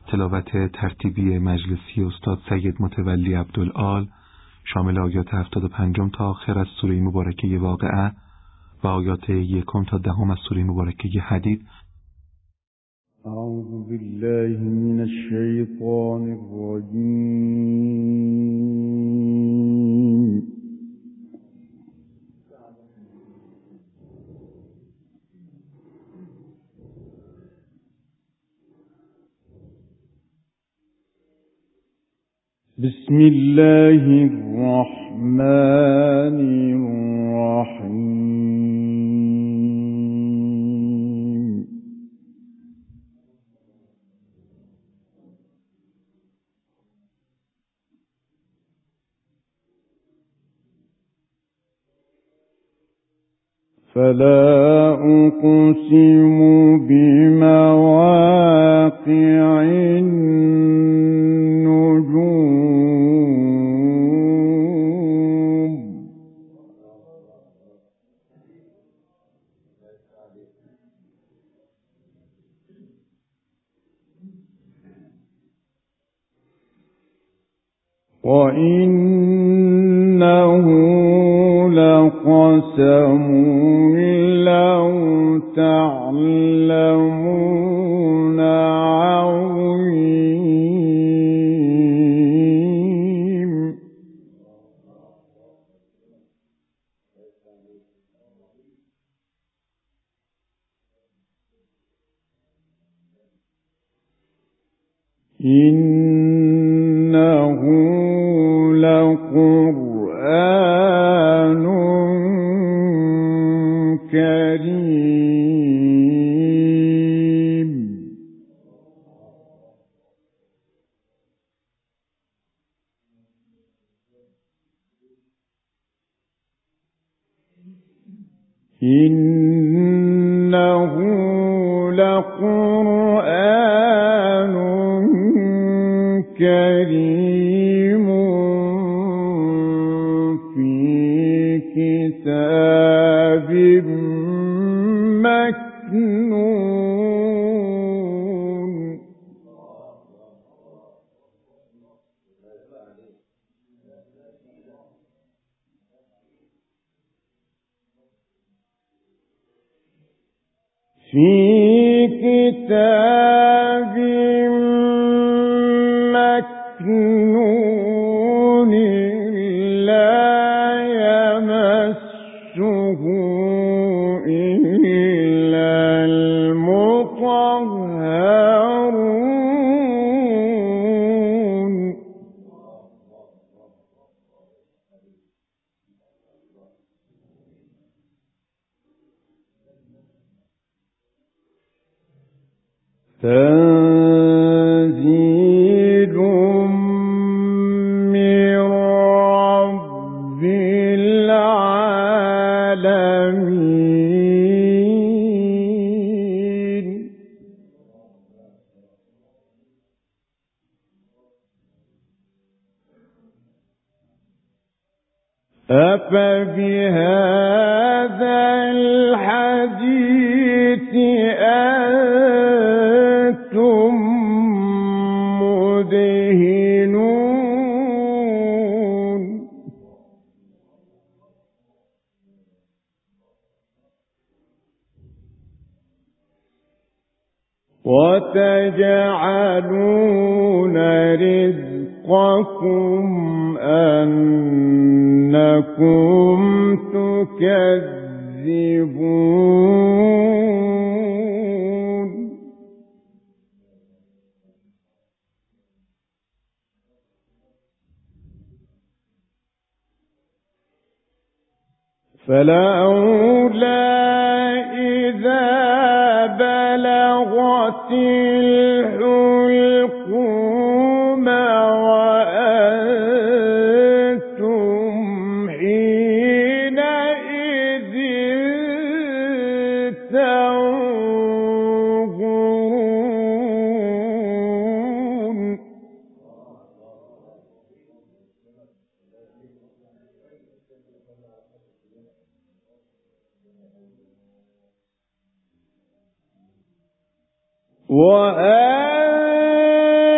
تلاوت ترتیبی مجلسی استاد سید متولی عبدالآل شامل آیات 75 تا آخر از سوره مبارکه واقعه و آیات 1 تا 10 از سوره مبارکه حدید. اعوذ بالله من الشیطان الرجیم. بسم الله الرحمن الرحیم. فلا أقسم بمواقع وَإِنَّهُ لَقَسَمٌ لَّوْ تَعْلَمُونَ عَظِيمٌ. إِنَّهُ لقرآن كريم. إنه لقرآن كريم كتاب مكنون. في كتاب مكنون لا يمسه إلا المطهرون. تنزيل من رب العالمين. أفبهذا الحديث أنتم مدهنون. وتجعلون رزقكم أنكم تكذبون. فلولا إذا بلغت الحلقوم وأنتم حينئذ تنظرون. وأنتم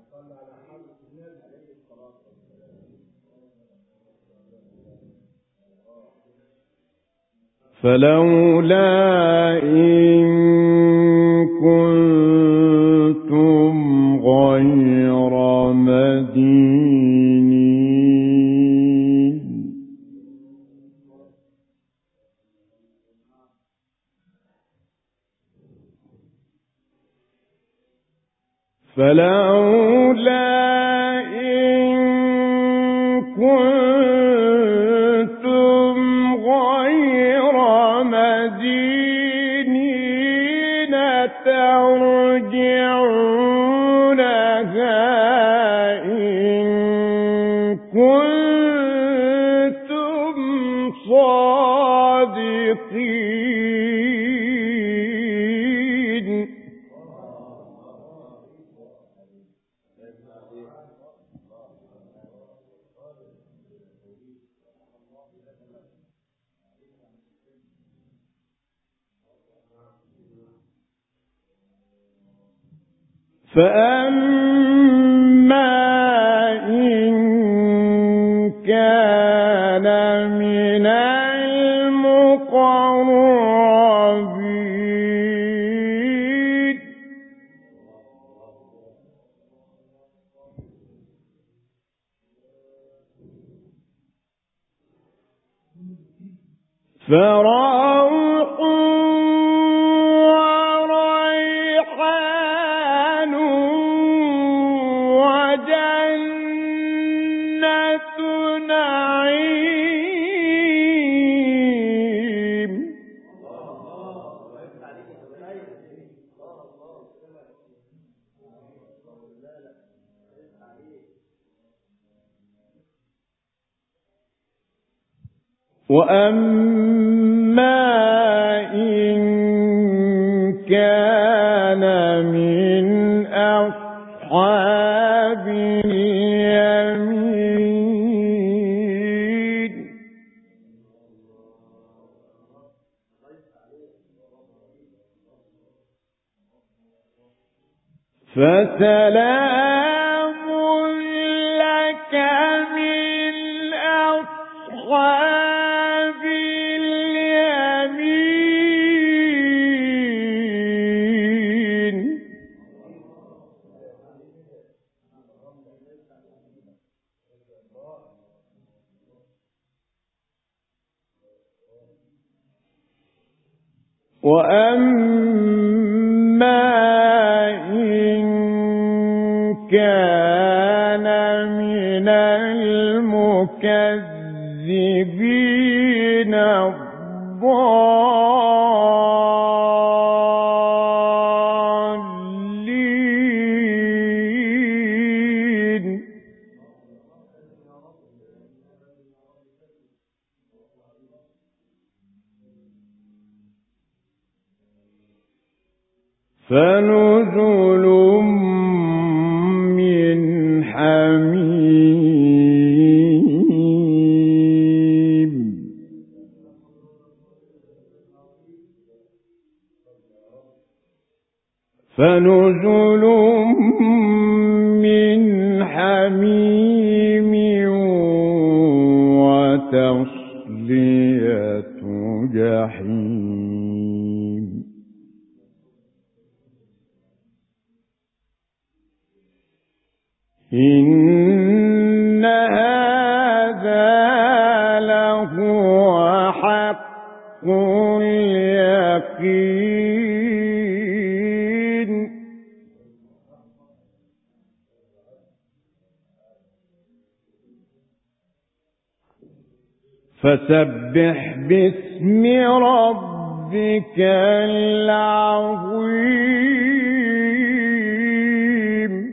فلولا إن كنتم غير مدينين فلولا إن كنتم غير مدينين ترجعونها إن كنتم صادقين فأما إن كان من المقربين فروح وريحان وجنة نعيم وأما إن كان من أصحاب اليمين فسلام لك من أصحاب اليمين وأما إن كان من المكذبين الضالين فنزل من حميم فنزل من حميم وتصلية جحيم إن هذا لهو حق اليقين فسبح باسم ربك العظيم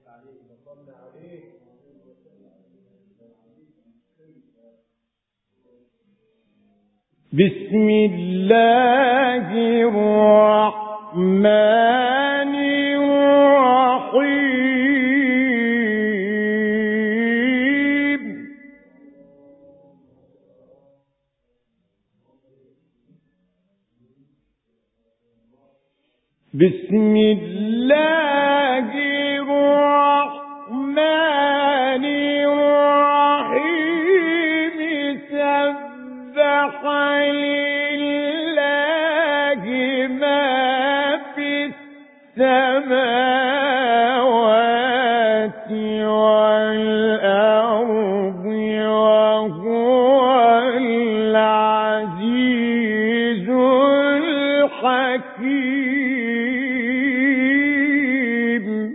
بسم الله الرحمن الرحيم بسم الله الرحمن السماوات والأرض وهو العزيز الحكيم.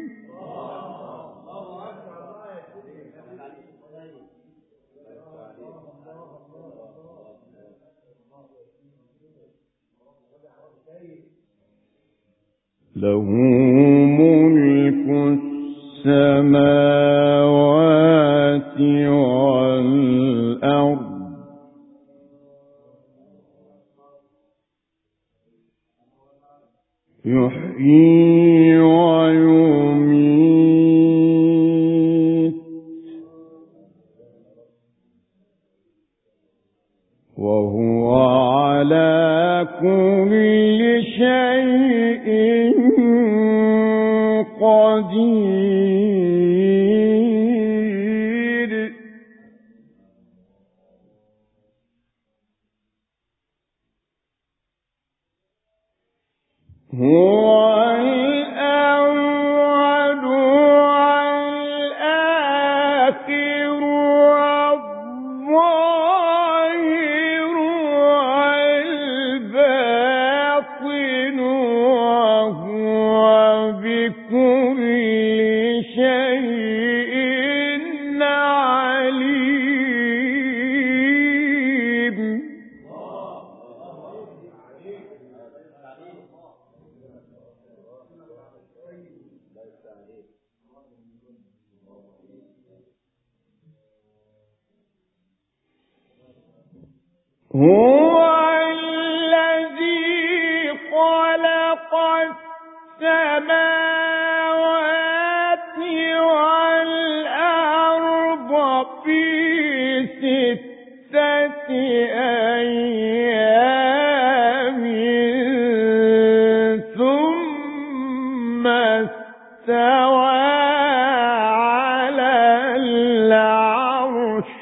له ملك السماوات والأرض يحيي ويميت وهو على كل شيء قدير. هو الأول والآخر والظاهر والباطن وهو بكل شيء عليم. هو الذي خلق السماوات والأرض في 6 أيام ثم استوى على العرش.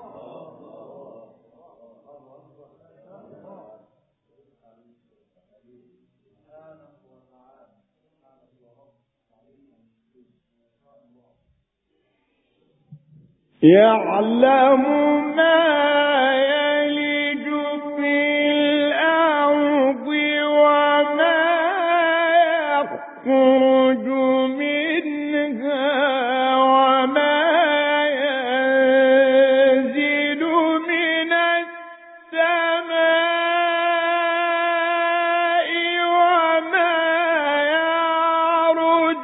يعلم ما يلج في الأرض وما يخرج منها وما ينزل من السماء وما يعرج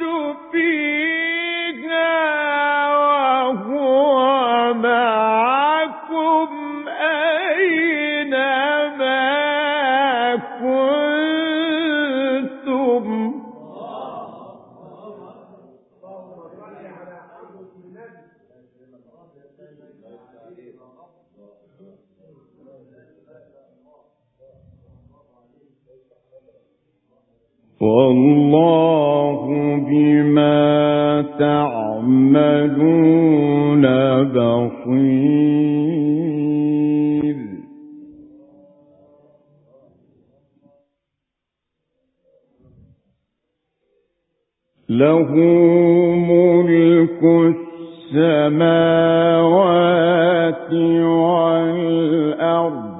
فيها وهو معكم أينما كنتم. والله بما تعملون بصير. له ملك السماوات والأرض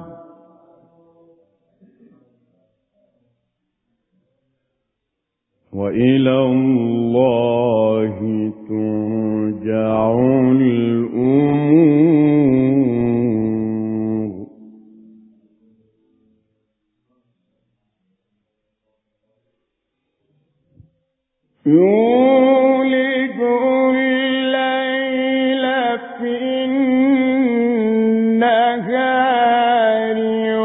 وإلى الله ترجع الأمور. يولج الليل في النهار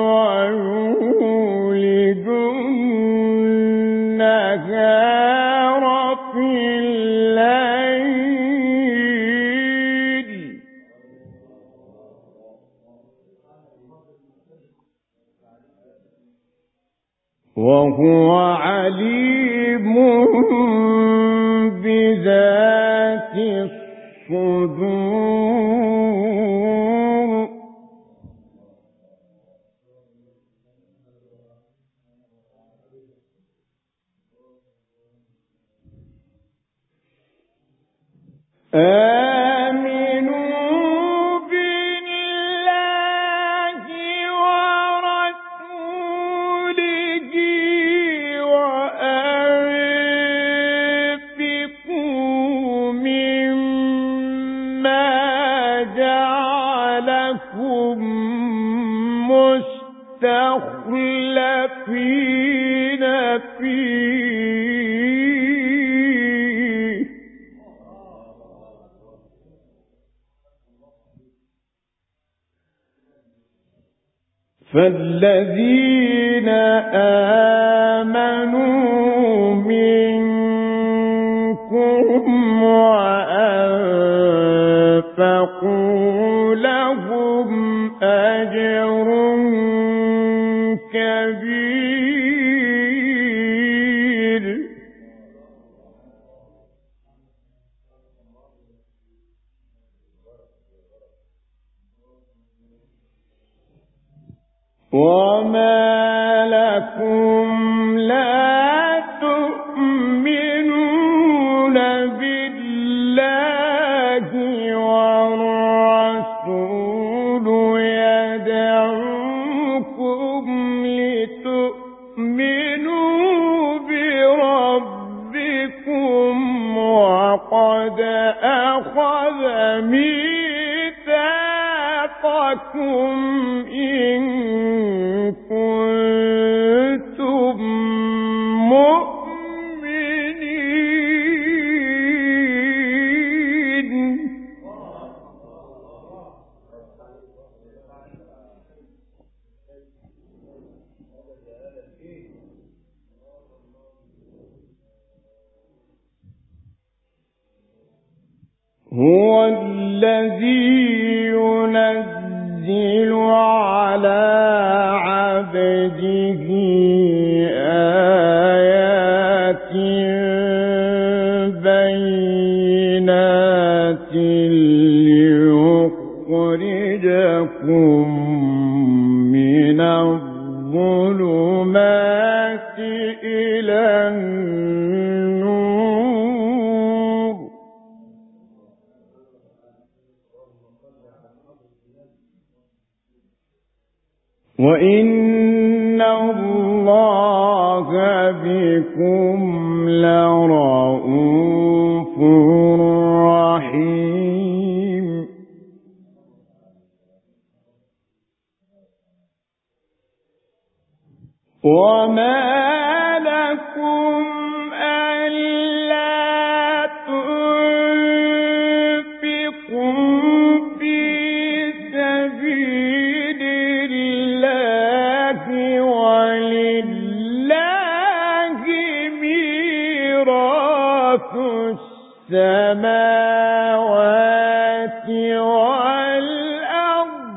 ويولج النهار في الليل وهو عليم بذات الصدور. آمنوا بالله ورسوله وأنفقوا مما جعلكم مستخلفين فيه فالذين آمنوا منكم وأنفقوا لهم أجر كبير وما لكم لا تؤمنون بالله والرسول يدعوكم لتؤمنوا بربكم وقد أخذ ميثاقكم إن كنتم مؤمنين هو الذي ينزل على عبده آيات بينات ليخرجكم من الظلمات إلى النور وإن الله بكم لرءوف رحيم وما لكم ألا تنفقوا في سبيل الله ولله ميراث السماوات والأرض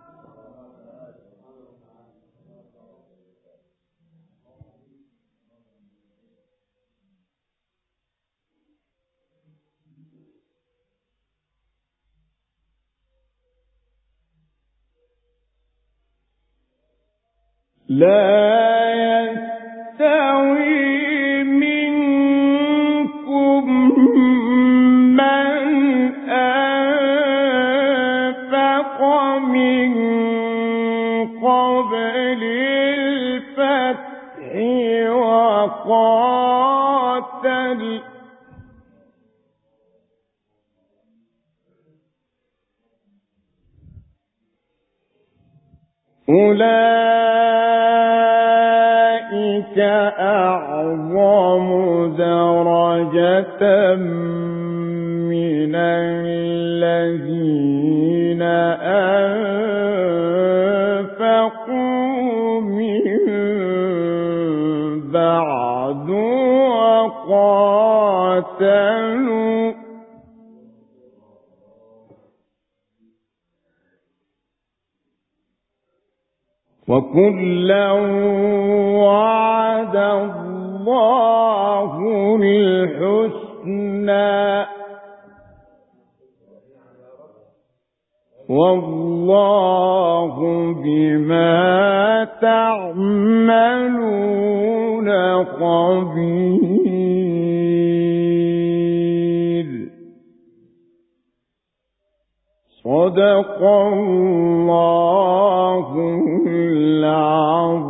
لا يستوي منكم من أنفق من قبل الفتح وقاتل أولئك أعظم درجة من الذين أنفقوا من بعد وقاتلوا وكلا وعد الله الحسنى والله بما تعملون خبير صدق الله العظيم.